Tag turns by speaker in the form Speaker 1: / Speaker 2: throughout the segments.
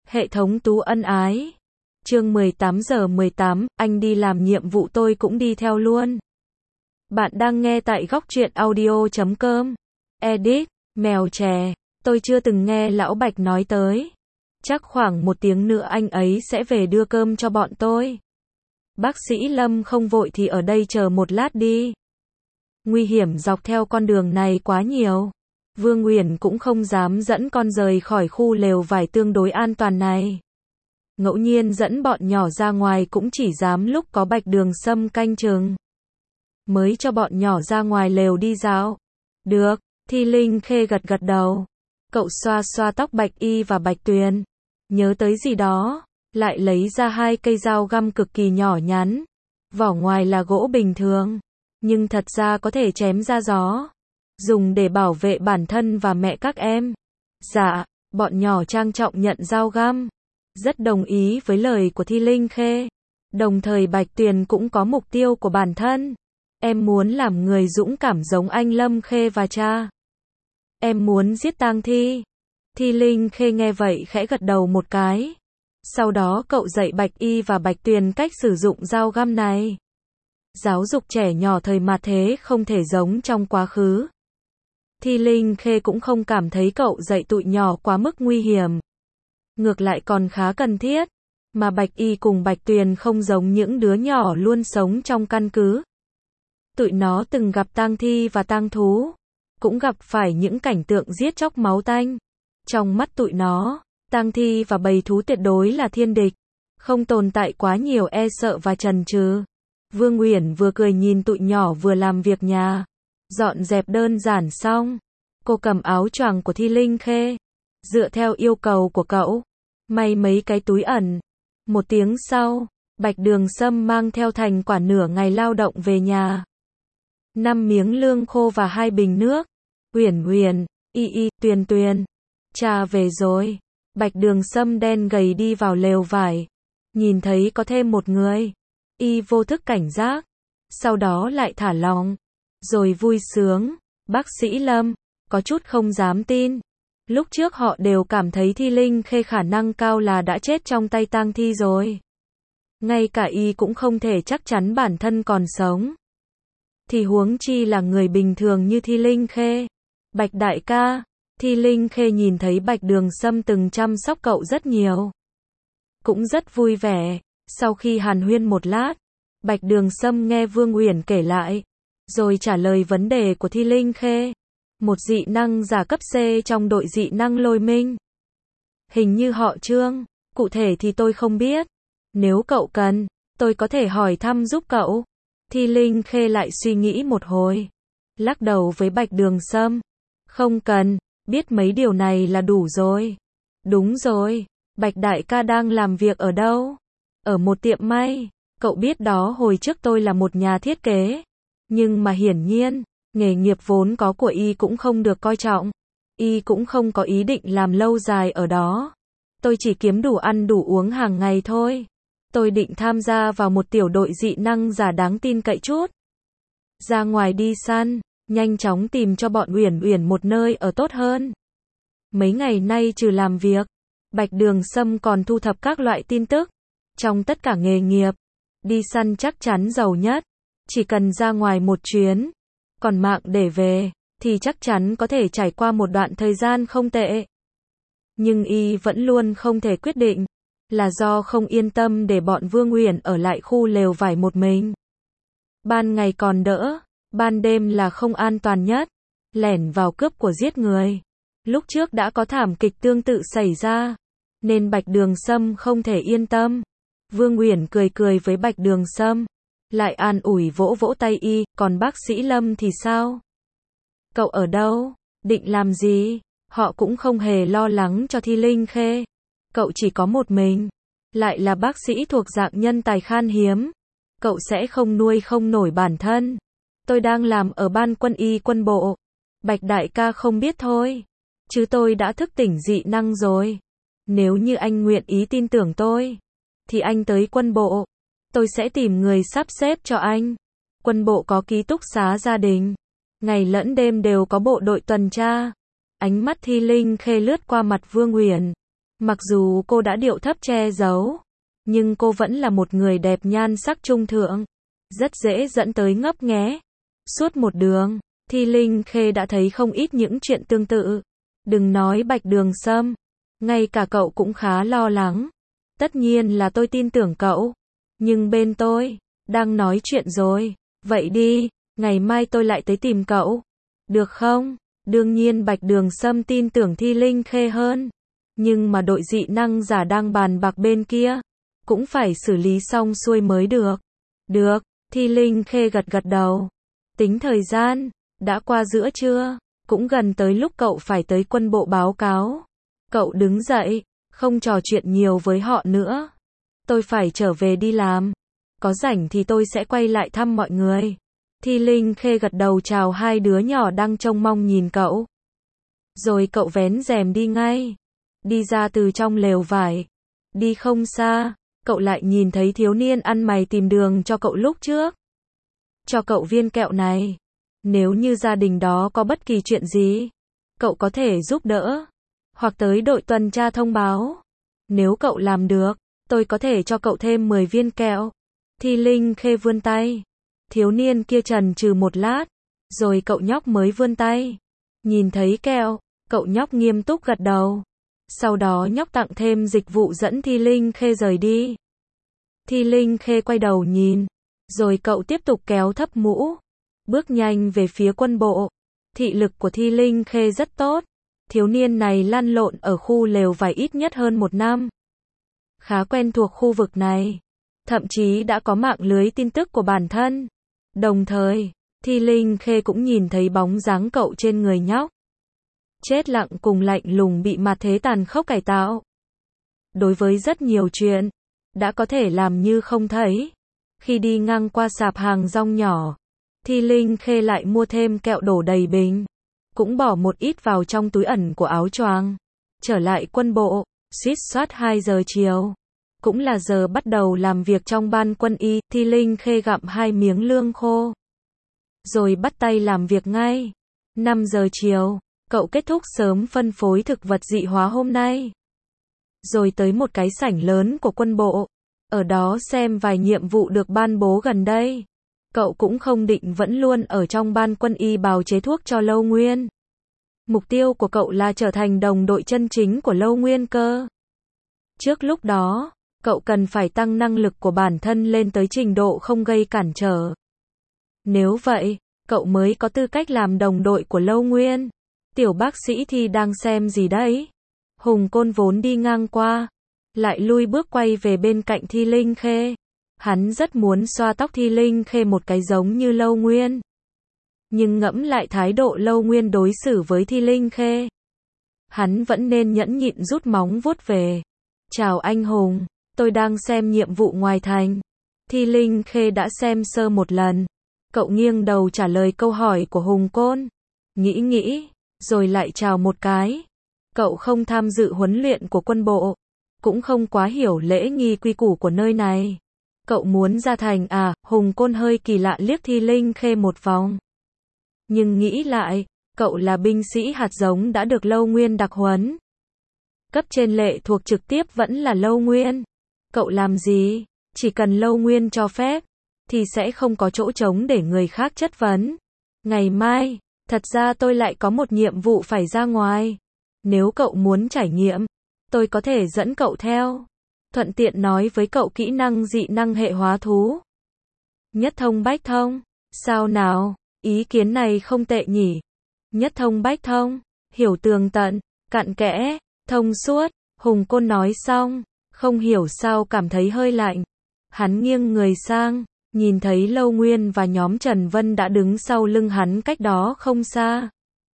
Speaker 1: Hệ thống Tú ân ái. Chương 18:18, anh đi làm nhiệm vụ tôi cũng đi theo luôn. Bạn đang nghe tại góc truyện audio.com. Edit, mèo chè. Tôi chưa từng nghe Lão Bạch nói tới. Chắc khoảng 1 tiếng nữa anh ấy sẽ về đưa cơm cho bọn tôi. Bác sĩ Lâm không vội thì ở đây chờ một lát đi. Nguy hiểm dọc theo con đường này quá nhiều. Vương Uyển cũng không dám dẫn con rời khỏi khu lều vải tương đối an toàn này. Ngẫu nhiên dẫn bọn nhỏ ra ngoài cũng chỉ dám lúc có Bạch Đường Sâm canh chừng. Mới cho bọn nhỏ ra ngoài lều đi dạo. Được, Thi Linh Khê gật gật đầu. Cậu xoa xoa tóc Bạch Y và Bạch Tuyền. Nhớ tới gì đó, lại lấy ra 2 cây dao găm cực kỳ nhỏ nhắn. Vỏ ngoài là gỗ bình thường, nhưng thật ra có thể chém ra gió. Dùng để bảo vệ bản thân và mẹ các em. Dạ, bọn nhỏ trang trọng nhận dao găm. Rất đồng ý với lời của Thi Linh Khê. Đồng thời Bạch Tuyền cũng có mục tiêu của bản thân. Em muốn làm người dũng cảm giống anh Lâm Khê và cha. Em muốn giết tang thi. Thi Linh Khê nghe vậy khẽ gật đầu một cái. Sau đó cậu dạy Bạch Y và Bạch Tuyền cách sử dụng dao găm này. Giáo dục trẻ nhỏ thời mạt thế không thể giống trong quá khứ. Thi Linh Khê cũng không cảm thấy cậu dạy tụi nhỏ quá mức nguy hiểm. Ngược lại còn khá cần thiết. Mà Bạch Y cùng Bạch Tuyền không giống những đứa nhỏ luôn sống trong căn cứ. Tụi nó từng gặp tang thi và tang thú. Cũng gặp phải những cảnh tượng giết chóc máu tanh. Trong mắt tụi nó, tang thi và bầy thú tuyệt đối là thiên địch. Không tồn tại quá nhiều e sợ và chần chừ. Vương Uyển vừa cười nhìn tụi nhỏ vừa làm việc nhà. Dọn dẹp đơn giản xong. Cô cầm áo choàng của Thi Linh Khê. Dựa theo yêu cầu của cậu. May mấy cái túi ẩn. 1 tiếng sau, Bạch Đường Sâm mang theo thành quả nửa ngày lao động về nhà. 5 miếng lương khô và 2 bình nước. Uyển Uyển, Y, Tuyền Tuyền. Cha về rồi. Bạch Đường Sâm đen gầy đi vào lều vải. Nhìn thấy có thêm một người. Y vô thức cảnh giác. Sau đó lại thả lỏng. Rồi vui sướng. Bác sĩ Lâm. Có chút không dám tin. Lúc trước họ đều cảm thấy Thi Linh Khê khả năng cao là đã chết trong tay tang thi rồi. Ngay cả Y cũng không thể chắc chắn bản thân còn sống. Thì huống chi là người bình thường như Thi Linh Khê. Bạch đại ca. Thi Linh Khê nhìn thấy Bạch Đường Sâm từng chăm sóc cậu rất nhiều. Cũng rất vui vẻ. Sau khi hàn huyên một lát, Bạch Đường Sâm nghe Vương Uyển kể lại. Rồi trả lời vấn đề của Thi Linh Khê. Một dị năng giả cấp C trong đội dị năng Lôi Minh. Hình như họ Trương. Cụ thể thì tôi không biết. Nếu cậu cần, tôi có thể hỏi thăm giúp cậu. Thi Linh Khê lại suy nghĩ một hồi. Lắc đầu với Bạch Đường Sâm. Không cần, biết mấy điều này là đủ rồi. Đúng rồi, Bạch đại ca đang làm việc ở đâu? Ở một tiệm may. Cậu biết đó, hồi trước tôi là một nhà thiết kế. Nhưng mà hiển nhiên, nghề nghiệp vốn có của Y cũng không được coi trọng. Y cũng không có ý định làm lâu dài ở đó. Tôi chỉ kiếm đủ ăn đủ uống hàng ngày thôi. Tôi định tham gia vào một tiểu đội dị năng giả đáng tin cậy chút. Ra ngoài đi săn, nhanh chóng tìm cho bọn Uyển Uyển một nơi ở tốt hơn. Mấy ngày nay trừ làm việc, Bạch Đường Sâm còn thu thập các loại tin tức. Trong tất cả nghề nghiệp, đi săn chắc chắn giàu nhất. Chỉ cần ra ngoài một chuyến, còn mạng để về, thì chắc chắn có thể trải qua một đoạn thời gian không tệ. Nhưng Y vẫn luôn không thể quyết định. Là do không yên tâm để bọn Vương Uyển ở lại khu lều vải một mình. Ban ngày còn đỡ, ban đêm là không an toàn nhất. Lẻn vào cướp của giết người. Lúc trước đã có thảm kịch tương tự xảy ra. Nên Bạch Đường Sâm không thể yên tâm. Vương Uyển cười cười với Bạch Đường Sâm. Lại an ủi vỗ vỗ tay Y. Còn bác sĩ Lâm thì sao? Cậu ở đâu? Định làm gì? Họ cũng không hề lo lắng cho Thi Linh Khê. Cậu chỉ có một mình. Lại là bác sĩ thuộc dạng nhân tài khan hiếm. Cậu sẽ không nuôi không nổi bản thân. Tôi đang làm ở ban quân y quân bộ. Bạch đại ca không biết thôi. Chứ tôi đã thức tỉnh dị năng rồi. Nếu như anh nguyện ý tin tưởng tôi, thì anh tới quân bộ. Tôi sẽ tìm người sắp xếp cho anh. Quân bộ có ký túc xá gia đình. Ngày lẫn đêm đều có bộ đội tuần tra. Ánh mắt Thi Linh Khê lướt qua mặt Vương Uyển. Mặc dù cô đã điệu thấp che giấu, nhưng cô vẫn là một người đẹp nhan sắc trung thượng, rất dễ dẫn tới ngấp nghé. Suốt một đường, Thi Linh Khê đã thấy không ít những chuyện tương tự. Đừng nói Bạch Đường Sâm, ngay cả cậu cũng khá lo lắng. Tất nhiên là tôi tin tưởng cậu, nhưng bên tôi đang nói chuyện rồi. Vậy đi, ngày mai tôi lại tới tìm cậu, được không? Đương nhiên Bạch Đường Sâm tin tưởng Thi Linh Khê hơn, nhưng mà đội dị năng giả đang bàn bạc bên kia, cũng phải xử lý xong xuôi mới được. Được, Thi Linh Khê gật gật đầu. Tính thời gian, đã qua giữa trưa, cũng gần tới lúc cậu phải tới quân bộ báo cáo. Cậu đứng dậy, không trò chuyện nhiều với họ nữa. Tôi phải trở về đi làm. Có rảnh thì tôi sẽ quay lại thăm mọi người. Thi Linh Khê gật đầu chào hai đứa nhỏ đang trông mong nhìn cậu. Rồi cậu vén rèm đi ngay. Đi ra từ trong lều vải. Đi không xa, cậu lại nhìn thấy thiếu niên ăn mày tìm đường cho cậu lúc trước. Cho cậu viên kẹo này. Nếu như gia đình đó có bất kỳ chuyện gì, cậu có thể giúp đỡ. Hoặc tới đội tuần tra thông báo. Nếu cậu làm được, tôi có thể cho cậu thêm 10 viên kẹo. Thi Linh Khê vươn tay. Thiếu niên kia chần chừ một lát, rồi cậu nhóc mới vươn tay. Nhìn thấy kẹo, cậu nhóc nghiêm túc gật đầu. Sau đó nhóc tặng thêm dịch vụ dẫn Thi Linh Khê rời đi. Thi Linh Khê quay đầu nhìn, rồi cậu tiếp tục kéo thấp mũ, bước nhanh về phía quân bộ. Thị lực của Thi Linh Khê rất tốt. Thiếu niên này lăn lộn ở khu lều vải ít nhất hơn 1 năm. Khá quen thuộc khu vực này. Thậm chí đã có mạng lưới tin tức của bản thân. Đồng thời, Thi Linh Khê cũng nhìn thấy bóng dáng cậu trên người nhóc. Chết lặng cùng lạnh lùng bị mặt thế tàn khốc cải tạo. Đối với rất nhiều chuyện, đã có thể làm như không thấy. Khi đi ngang qua sạp hàng rong nhỏ, Thi Linh Khê lại mua thêm kẹo đổ đầy bình. Cũng bỏ một ít vào trong túi ẩn của áo choàng. Trở lại quân bộ, suýt soát 2 giờ chiều. Cũng là giờ bắt đầu làm việc trong ban quân y. Thi Linh Khê gặm 2 miếng lương khô, rồi bắt tay làm việc ngay. 5 giờ chiều, cậu kết thúc sớm phân phối thực vật dị hóa hôm nay. Rồi tới một cái sảnh lớn của quân bộ. Ở đó xem vài nhiệm vụ được ban bố gần đây. Cậu cũng không định vẫn luôn ở trong ban quân y bào chế thuốc cho Lâu Nguyên. Mục tiêu của cậu là trở thành đồng đội chân chính của Lâu Nguyên cơ. Trước lúc đó, cậu cần phải tăng năng lực của bản thân lên tới trình độ không gây cản trở. Nếu vậy, cậu mới có tư cách làm đồng đội của Lâu Nguyên. Tiểu bác sĩ Thi đang xem gì đấy? Hùng Côn vốn đi ngang qua, lại lui bước quay về bên cạnh Thi Linh Khê. Hắn rất muốn xoa tóc Thi Linh Khê một cái giống như Lâu Nguyên. Nhưng ngẫm lại thái độ Lâu Nguyên đối xử với Thi Linh Khê, hắn vẫn nên nhẫn nhịn rút móng vuốt về. Chào anh Hùng, tôi đang xem nhiệm vụ ngoài thành. Thi Linh Khê đã xem sơ một lần. Cậu nghiêng đầu trả lời câu hỏi của Hùng Côn. Nghĩ, rồi lại chào một cái. Cậu không tham dự huấn luyện của quân bộ, cũng không quá hiểu lễ nghi quy củ của nơi này. Cậu muốn ra thành à? Hùng Côn hơi kỳ lạ liếc Thi Linh Khê một vòng. Nhưng nghĩ lại, cậu là binh sĩ hạt giống đã được Lâu Nguyên đặc huấn. Cấp trên lệ thuộc trực tiếp vẫn là Lâu Nguyên. Cậu làm gì? Chỉ cần Lâu Nguyên cho phép, thì sẽ không có chỗ trống để người khác chất vấn. Ngày mai, thật ra tôi lại có một nhiệm vụ phải ra ngoài. Nếu cậu muốn trải nghiệm, tôi có thể dẫn cậu theo. Thuận tiện nói với cậu kỹ năng dị năng hệ hóa thú. Nhất thông bách thông. Sao nào? Ý kiến này không tệ nhỉ? Nhất thông bách thông. Hiểu tường tận, cặn kẽ, thông suốt. Hùng Côn nói xong, không hiểu sao cảm thấy hơi lạnh. Hắn nghiêng người sang, nhìn thấy Lâu Nguyên và nhóm Trần Vân đã đứng sau lưng hắn cách đó không xa.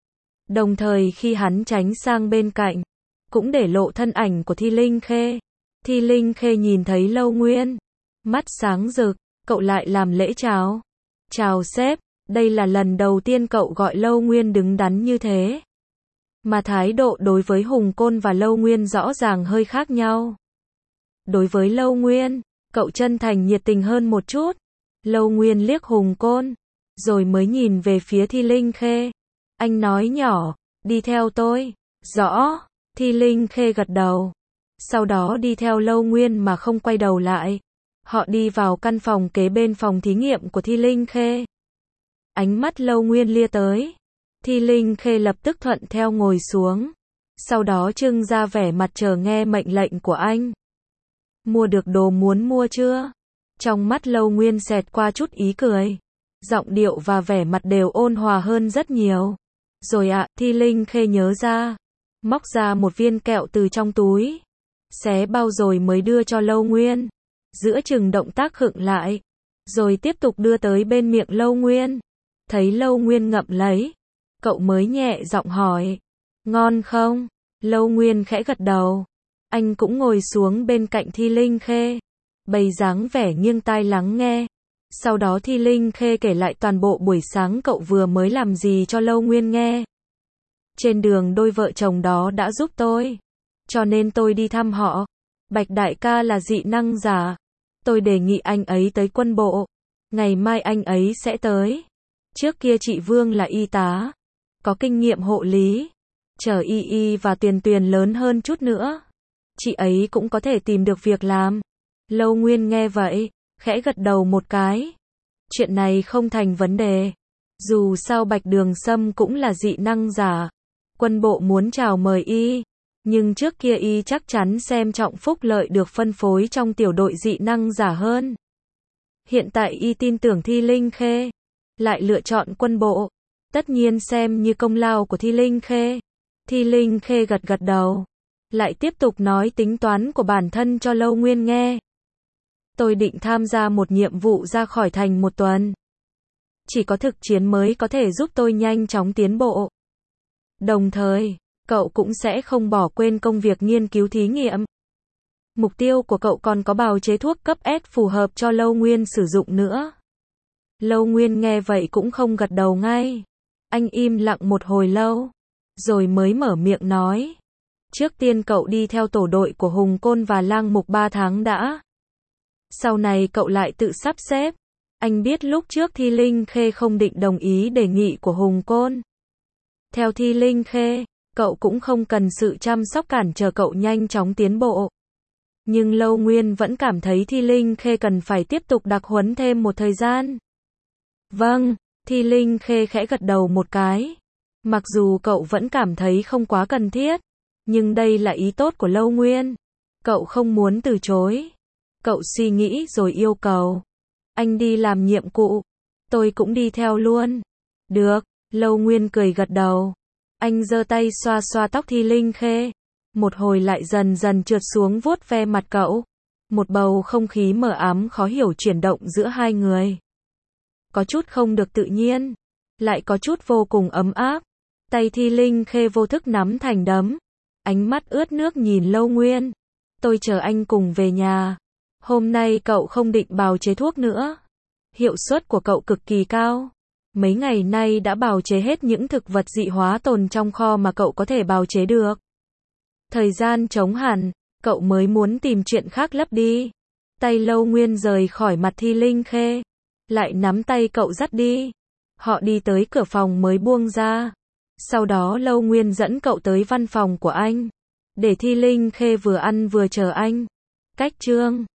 Speaker 1: Đồng thời khi hắn tránh sang bên cạnh, cũng để lộ thân ảnh của Thi Linh Khê. Thi Linh Khê nhìn thấy Lâu Nguyên, mắt sáng rực, cậu lại làm lễ chào. Chào sếp, đây là lần đầu tiên cậu gọi Lâu Nguyên đứng đắn như thế. Mà thái độ đối với Hùng Côn và Lâu Nguyên rõ ràng hơi khác nhau. Đối với Lâu Nguyên, cậu chân thành nhiệt tình hơn một chút. Lâu Nguyên liếc Hùng Côn, rồi mới nhìn về phía Thi Linh Khê. Anh nói nhỏ, đi theo tôi. Rõ. Thi Linh Khê gật đầu. sau đó đi theo Lâu Nguyên mà không quay đầu lại. Họ đi vào căn phòng kế bên phòng thí nghiệm của Thi Linh Khê. Ánh mắt Lâu Nguyên lia tới. Thi Linh Khê lập tức thuận theo ngồi xuống. Sau đó trưng ra vẻ mặt chờ nghe mệnh lệnh của anh. Mua được đồ muốn mua chưa? Trong mắt Lâu Nguyên xẹt qua chút ý cười. Giọng điệu và vẻ mặt đều ôn hòa hơn rất nhiều. Rồi ạ, Thi Linh Khê nhớ ra. Móc ra một viên kẹo từ trong túi. Xé bao rồi mới đưa cho Lâu Nguyên. Giữa chừng động tác khựng lại. Rồi tiếp tục đưa tới bên miệng Lâu Nguyên. Thấy Lâu Nguyên ngậm lấy. Cậu mới nhẹ giọng hỏi. Ngon không? Lâu Nguyên khẽ gật đầu. Anh cũng ngồi xuống bên cạnh Thi Linh Khê. Bày dáng vẻ nghiêng tai lắng nghe. Sau đó Thi Linh Khê kể lại toàn bộ buổi sáng cậu vừa mới làm gì cho Lâu Nguyên nghe. Trên đường đôi vợ chồng đó đã giúp tôi. Cho nên tôi đi thăm họ. Bạch đại ca là dị năng giả. Tôi đề nghị anh ấy tới quân bộ. Ngày mai anh ấy sẽ tới. Trước kia chị Vương là y tá. Có kinh nghiệm hộ lý. Chờ Y Y và Tuyền Tuyền lớn hơn chút nữa. Chị ấy cũng có thể tìm được việc làm. Lâu Nguyên nghe vậy, khẽ gật đầu một cái. Chuyện này không thành vấn đề. Dù sao Bạch Đường Sâm cũng là dị năng giả. Quân bộ muốn chào mời y. Nhưng trước kia y chắc chắn xem trọng phúc lợi được phân phối trong tiểu đội dị năng giả hơn. Hiện tại y tin tưởng Thi Linh Khê. Lại lựa chọn quân bộ. Tất nhiên xem như công lao của Thi Linh Khê. Thi Linh Khê gật gật đầu. Lại tiếp tục nói tính toán của bản thân cho Lâu Nguyên nghe. Tôi định tham gia một nhiệm vụ ra khỏi thành một tuần. Chỉ có thực chiến mới có thể giúp tôi nhanh chóng tiến bộ. Đồng thời, cậu cũng sẽ không bỏ quên công việc nghiên cứu thí nghiệm. Mục tiêu của cậu còn có bào chế thuốc cấp S phù hợp cho Lâu Nguyên sử dụng nữa. Lâu Nguyên nghe vậy cũng không gật đầu ngay. Anh im lặng một hồi lâu. Rồi mới mở miệng nói. Trước tiên cậu đi theo tổ đội của Hùng Côn và Lang Mục 3 tháng đã. Sau này cậu lại tự sắp xếp. Anh biết lúc trước Thi Linh Khê không định đồng ý đề nghị của Hùng Côn. Theo Thi Linh Khê, cậu cũng không cần sự chăm sóc cản trở cậu nhanh chóng tiến bộ. Nhưng Lâu Nguyên vẫn cảm thấy Thi Linh Khê cần phải tiếp tục đặc huấn thêm một thời gian. Vâng, Thi Linh Khê khẽ gật đầu một cái. Mặc dù cậu vẫn cảm thấy không quá cần thiết, nhưng đây là ý tốt của Lâu Nguyên. Cậu không muốn từ chối. Cậu suy nghĩ rồi yêu cầu. Anh đi làm nhiệm vụ. Tôi cũng đi theo luôn. Được, Lâu Nguyên cười gật đầu. Anh giơ tay xoa xoa tóc Thi Linh Khê. Một hồi lại dần dần trượt xuống vuốt ve mặt cậu. Một bầu không khí mờ ám khó hiểu chuyển động giữa hai người. Có chút không được tự nhiên. Lại có chút vô cùng ấm áp. Tay Thi Linh Khê vô thức nắm thành đấm. Ánh mắt ướt nước nhìn Lâu Nguyên. Tôi chờ anh cùng về nhà. Hôm nay cậu không định bào chế thuốc nữa. Hiệu suất của cậu cực kỳ cao. Mấy ngày nay đã bào chế hết những thực vật dị hóa tồn trong kho mà cậu có thể bào chế được. Thời gian trống hẳn, cậu mới muốn tìm chuyện khác lấp đi. Tay Lâu Nguyên rời khỏi mặt Thi Linh Khê. Lại nắm tay cậu dắt đi. Họ đi tới cửa phòng mới buông ra. Sau đó Lâu Nguyên dẫn cậu tới văn phòng của anh. Để Thi Linh Khê vừa ăn vừa chờ anh. Cách chương